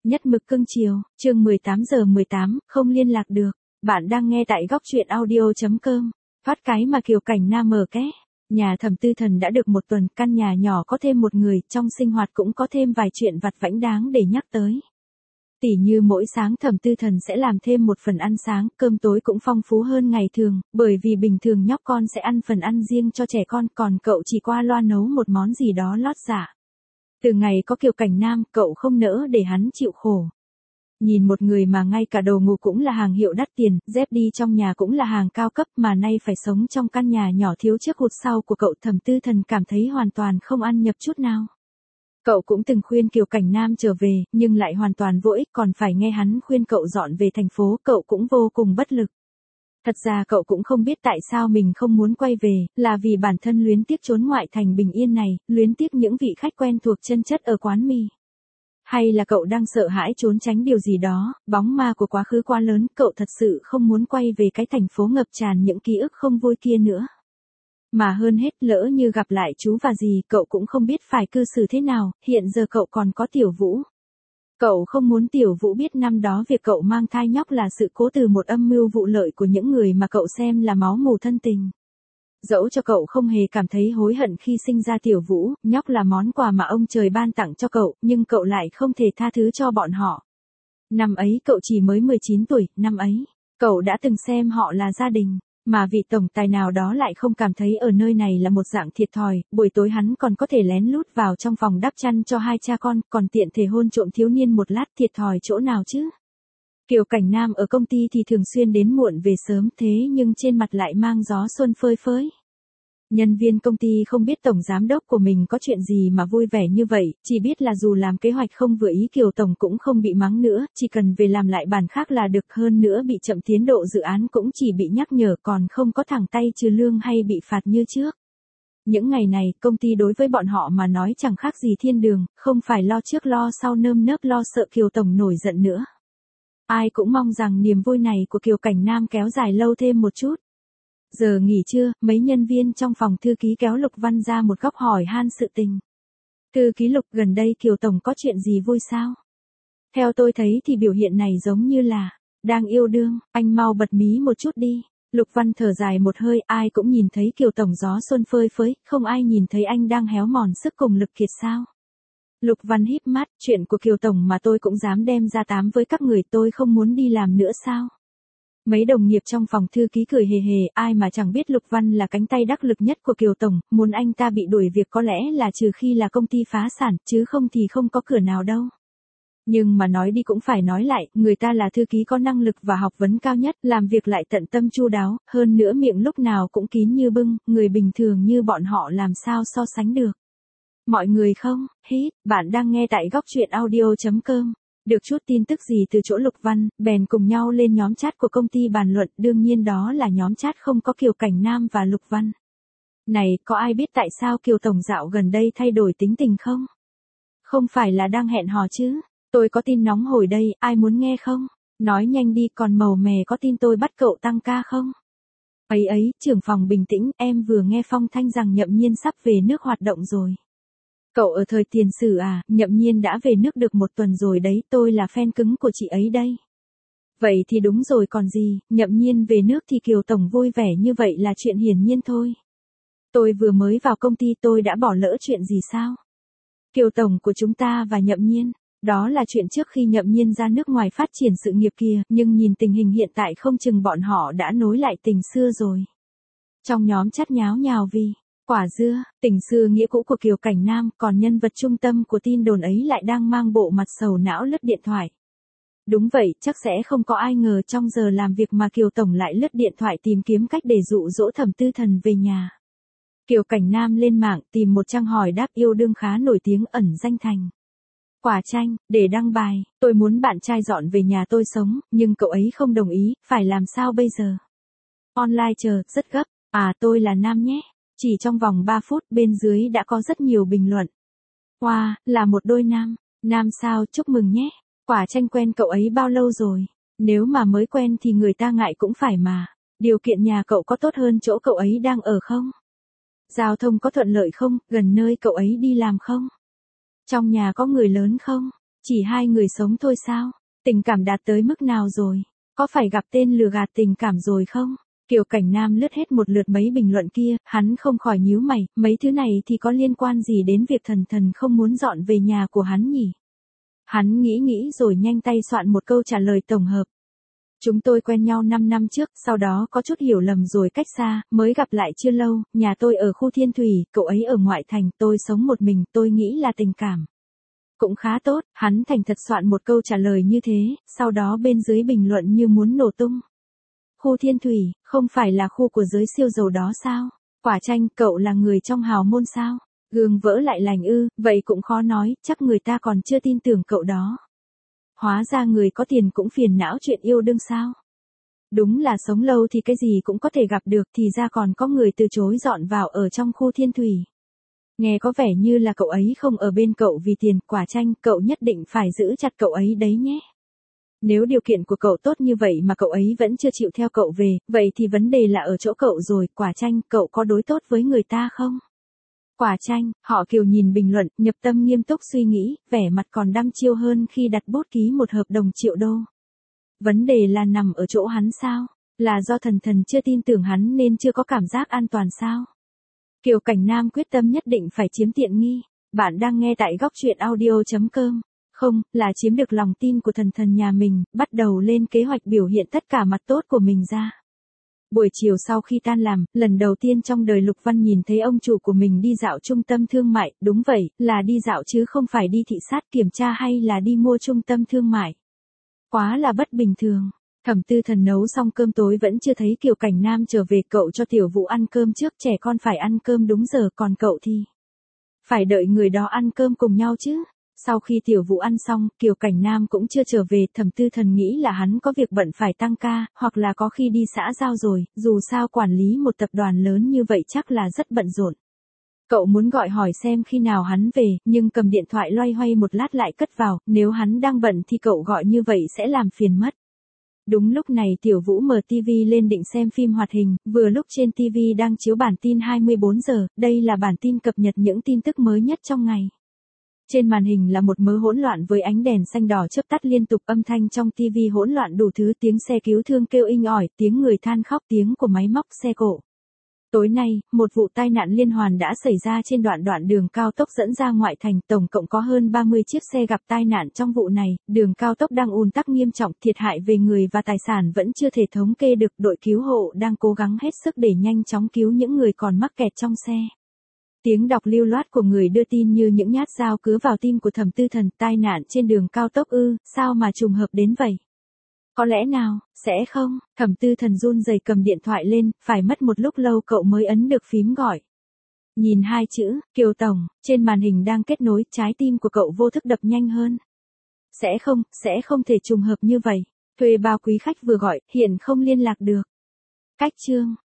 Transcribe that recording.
Nhất mực cưng chiều, chương 18:18, không liên lạc được. Bạn đang nghe tại góc truyện audio.com. Thoát cái mà Kiều Cảnh Nam mở ké. Nhà Thẩm Tư Thần đã được một tuần, căn nhà nhỏ có thêm một người, trong sinh hoạt cũng có thêm vài chuyện vặt vãnh đáng để nhắc tới. Tỉ như mỗi sáng Thẩm Tư Thần sẽ làm thêm một phần ăn sáng, cơm tối cũng phong phú hơn ngày thường, bởi vì bình thường nhóc con sẽ ăn phần ăn riêng cho trẻ con, còn cậu chỉ qua loa nấu một món gì đó lót dạ. Từ ngày có Kiều Cảnh Nam, cậu không nỡ để hắn chịu khổ. Nhìn một người mà ngay cả đồ ngủ cũng là hàng hiệu đắt tiền, dép đi trong nhà cũng là hàng cao cấp mà nay phải sống trong căn nhà nhỏ thiếu trước hụt sau của cậu, Thẩm Tư Thần cảm thấy hoàn toàn không ăn nhập chút nào. Cậu cũng từng khuyên Kiều Cảnh Nam trở về, nhưng lại hoàn toàn vô ích, còn phải nghe hắn khuyên cậu dọn về thành phố, cậu cũng vô cùng bất lực. Thật ra cậu cũng không biết tại sao mình không muốn quay về, là vì bản thân luyến tiếc chốn ngoại thành bình yên này, luyến tiếc những vị khách quen thuộc chân chất ở quán mì. Hay là cậu đang sợ hãi trốn tránh điều gì đó, bóng ma của quá khứ quá lớn, cậu thật sự không muốn quay về cái thành phố ngập tràn những ký ức không vui kia nữa. Mà hơn hết, lỡ như gặp lại chú và dì, cậu cũng không biết phải cư xử thế nào, hiện giờ cậu còn có Tiểu Vũ. Cậu không muốn Tiểu Vũ biết năm đó việc cậu mang thai nhóc là sự cố từ một âm mưu vụ lợi của những người mà cậu xem là máu mủ thân tình. Dẫu cho cậu không hề cảm thấy hối hận khi sinh ra Tiểu Vũ, nhóc là món quà mà ông trời ban tặng cho cậu, nhưng cậu lại không thể tha thứ cho bọn họ. Năm ấy cậu chỉ mới 19 tuổi, năm ấy, cậu đã từng xem họ là gia đình. Mà vị tổng tài nào đó lại không cảm thấy ở nơi này là một dạng thiệt thòi, buổi tối hắn còn có thể lén lút vào trong phòng đắp chăn cho hai cha con, còn tiện thể hôn trộm thiếu niên một lát, thiệt thòi chỗ nào chứ. Kiều Cảnh Nam ở công ty thì thường xuyên đến muộn về sớm, thế nhưng trên mặt lại mang gió xuân phơi phới. Nhân viên công ty không biết tổng giám đốc của mình có chuyện gì mà vui vẻ như vậy, chỉ biết là dù làm kế hoạch không vừa ý Kiều tổng cũng không bị mắng nữa, chỉ cần về làm lại bản khác là được, hơn nữa bị chậm tiến độ dự án cũng chỉ bị nhắc nhở, còn không có thẳng tay trừ lương hay bị phạt như trước. Những ngày này, công ty đối với bọn họ mà nói chẳng khác gì thiên đường, không phải lo trước lo sau nơm nớp lo sợ Kiều tổng nổi giận nữa. Ai cũng mong rằng niềm vui này của Kiều Cảnh Nam kéo dài lâu thêm một chút. Giờ nghỉ trưa, mấy nhân viên trong phòng thư ký kéo Lục Văn ra một góc hỏi han sự tình. Thư ký Lục, gần đây Kiều tổng có chuyện gì vui sao? Theo tôi thấy thì biểu hiện này giống như là đang yêu đương, anh mau bật mí một chút đi. Lục Văn thở dài một hơi, ai cũng nhìn thấy Kiều tổng gió xuân phơi phới, không ai nhìn thấy anh đang héo mòn sức cùng lực kiệt sao? Lục Văn híp mắt, chuyện của Kiều tổng mà tôi cũng dám đem ra tám với các người, tôi không muốn đi làm nữa sao? Mấy đồng nghiệp trong phòng thư ký cười hề hề, ai mà chẳng biết Lục Văn là cánh tay đắc lực nhất của Kiều tổng, muốn anh ta bị đuổi việc có lẽ là trừ khi là công ty phá sản, chứ không thì không có cửa nào đâu. Nhưng mà nói đi cũng phải nói lại, người ta là thư ký có năng lực và học vấn cao nhất, làm việc lại tận tâm chu đáo, hơn nữa miệng lúc nào cũng kín như bưng, người bình thường như bọn họ làm sao so sánh được. Mọi người không, hít, bạn đang nghe tại góc truyện audio.com. Được chút tin tức gì từ chỗ Lục Văn, bèn cùng nhau lên nhóm chat của công ty bàn luận, đương nhiên đó là nhóm chat không có Kiều Cảnh Nam và Lục Văn. Này, có ai biết tại sao Kiều tổng dạo gần đây thay đổi tính tình không? Không phải là đang hẹn hò chứ? Tôi có tin nóng hổi đây, ai muốn nghe không? Nói nhanh đi, còn màu mè có tin tôi bắt cậu tăng ca không? Ấy, trưởng phòng bình tĩnh, em vừa nghe phong thanh rằng Nhậm Nhiên sắp về nước hoạt động rồi. Cậu ở thời tiền sử à, Nhậm Nhiên đã về nước được một tuần rồi đấy, tôi là fan cứng của chị ấy đây. Vậy thì đúng rồi còn gì, Nhậm Nhiên về nước thì Kiều tổng vui vẻ như vậy là chuyện hiển nhiên thôi. Tôi vừa mới vào công ty tôi đã bỏ lỡ chuyện gì sao? Kiều tổng của chúng ta và Nhậm Nhiên, đó là chuyện trước khi Nhậm Nhiên ra nước ngoài phát triển sự nghiệp kìa, nhưng nhìn tình hình hiện tại không chừng bọn họ đã nối lại tình xưa rồi. Trong nhóm chat nháo nhào vì quả dưa, tình xưa nghĩa cũ của Kiều Cảnh Nam, còn nhân vật trung tâm của tin đồn ấy lại đang mang bộ mặt sầu não lướt điện thoại. Đúng vậy, chắc sẽ không có ai ngờ trong giờ làm việc mà Kiều tổng lại lướt điện thoại tìm kiếm cách để dụ dỗ Thẩm Tư Thần về nhà. Kiều Cảnh Nam lên mạng tìm một trang hỏi đáp yêu đương khá nổi tiếng ẩn danh thành Quả Chanh, để đăng bài, tôi muốn bạn trai dọn về nhà tôi sống, nhưng cậu ấy không đồng ý, phải làm sao bây giờ? Online chờ, rất gấp, tôi là nam nhé. Chỉ trong vòng 3 phút bên dưới đã có rất nhiều bình luận. Wow, là một đôi nam. Nam sao, chúc mừng nhé. Quả Chanh quen cậu ấy bao lâu rồi? Nếu mà mới quen thì người ta ngại cũng phải mà. Điều kiện nhà cậu có tốt hơn chỗ cậu ấy đang ở không? Giao thông có thuận lợi không? Gần nơi cậu ấy đi làm không? Trong nhà có người lớn không? Chỉ hai người sống thôi sao? Tình cảm đạt tới mức nào rồi? Có phải gặp tên lừa gạt tình cảm rồi không? Kiều Cảnh Nam lướt hết một lượt mấy bình luận kia, hắn không khỏi nhíu mày, mấy thứ này thì có liên quan gì đến việc thần thần không muốn dọn về nhà của hắn nhỉ? Hắn nghĩ rồi nhanh tay soạn một câu trả lời tổng hợp. Chúng tôi quen nhau 5 năm trước, sau đó có chút hiểu lầm rồi cách xa, mới gặp lại chưa lâu, nhà tôi ở khu Thiên Thủy, cậu ấy ở ngoại thành, tôi sống một mình, tôi nghĩ là tình cảm. Cũng khá tốt, hắn thành thật soạn một câu trả lời như thế, sau đó bên dưới bình luận như muốn nổ tung. Khu Thiên Thủy, không phải là khu của giới siêu giàu đó sao? Quả Chanh, cậu là người trong hào môn sao? Gương vỡ lại lành ư, vậy cũng khó nói, chắc người ta còn chưa tin tưởng cậu đó. Hóa ra người có tiền cũng phiền não chuyện yêu đương sao? Đúng là sống lâu thì cái gì cũng có thể gặp được, thì ra còn có người từ chối dọn vào ở trong khu Thiên Thủy. Nghe có vẻ như là cậu ấy không ở bên cậu vì tiền, Quả Chanh, cậu nhất định phải giữ chặt cậu ấy đấy nhé. Nếu điều kiện của cậu tốt như vậy mà cậu ấy vẫn chưa chịu theo cậu về, vậy thì vấn đề là ở chỗ cậu rồi, Quả Chanh, cậu có đối tốt với người ta không? Quả Chanh, họ Kiều nhìn bình luận, nhập tâm nghiêm túc suy nghĩ, vẻ mặt còn đăm chiêu hơn khi đặt bút ký một hợp đồng triệu đô. Vấn đề là nằm ở chỗ hắn sao? Là do thần thần chưa tin tưởng hắn nên chưa có cảm giác an toàn sao? Kiều Cảnh Nam quyết tâm nhất định phải chiếm tiện nghi. Bạn đang nghe tại góc truyện audio.com. Không, là chiếm được lòng tin của thần thần nhà mình, bắt đầu lên kế hoạch biểu hiện tất cả mặt tốt của mình ra. Buổi chiều sau khi tan làm, lần đầu tiên trong đời Lục Văn nhìn thấy ông chủ của mình đi dạo trung tâm thương mại, đúng vậy, là đi dạo chứ không phải đi thị sát kiểm tra hay là đi mua trung tâm thương mại. Quá là bất bình thường. Thẩm Tư Thần nấu xong cơm tối vẫn chưa thấy Kiều Cảnh Nam trở về, cậu cho Tiểu Vũ ăn cơm trước, trẻ con phải ăn cơm đúng giờ, còn cậu thì phải đợi người đó ăn cơm cùng nhau chứ. Sau khi Tiểu Vũ ăn xong, Kiều Cảnh Nam cũng chưa trở về, Thẩm Tư Thần nghĩ là hắn có việc bận phải tăng ca, hoặc là có khi đi xã giao rồi, dù sao quản lý một tập đoàn lớn như vậy chắc là rất bận rộn. Cậu muốn gọi hỏi xem khi nào hắn về, nhưng cầm điện thoại loay hoay một lát lại cất vào, nếu hắn đang bận thì cậu gọi như vậy sẽ làm phiền mất. Đúng lúc này Tiểu Vũ mở TV lên định xem phim hoạt hình, vừa lúc trên TV đang chiếu bản tin 24 giờ, đây là bản tin cập nhật những tin tức mới nhất trong ngày. Trên màn hình là một mớ hỗn loạn với ánh đèn xanh đỏ chớp tắt liên tục, âm thanh trong TV hỗn loạn đủ thứ, tiếng xe cứu thương kêu inh ỏi, tiếng người than khóc, tiếng của máy móc xe cộ. Tối nay, một vụ tai nạn liên hoàn đã xảy ra trên đoạn đường cao tốc dẫn ra ngoại thành, tổng cộng có hơn 30 chiếc xe gặp tai nạn trong vụ này, đường cao tốc đang ùn tắc nghiêm trọng, thiệt hại về người và tài sản vẫn chưa thể thống kê được, đội cứu hộ đang cố gắng hết sức để nhanh chóng cứu những người còn mắc kẹt trong xe. Tiếng đọc lưu loát của người đưa tin như những nhát dao cứa vào tim của Thẩm Tư Thần, tai nạn trên đường cao tốc ư, sao mà trùng hợp đến vậy? Có lẽ nào, sẽ không? Thẩm Tư Thần run rẩy cầm điện thoại lên, phải mất một lúc lâu cậu mới ấn được phím gọi. Nhìn hai chữ, Kiều Tổng, trên màn hình đang kết nối, trái tim của cậu vô thức đập nhanh hơn. Sẽ không thể trùng hợp như vậy. Thuê bao quý khách vừa gọi, hiện không liên lạc được. Cách chương.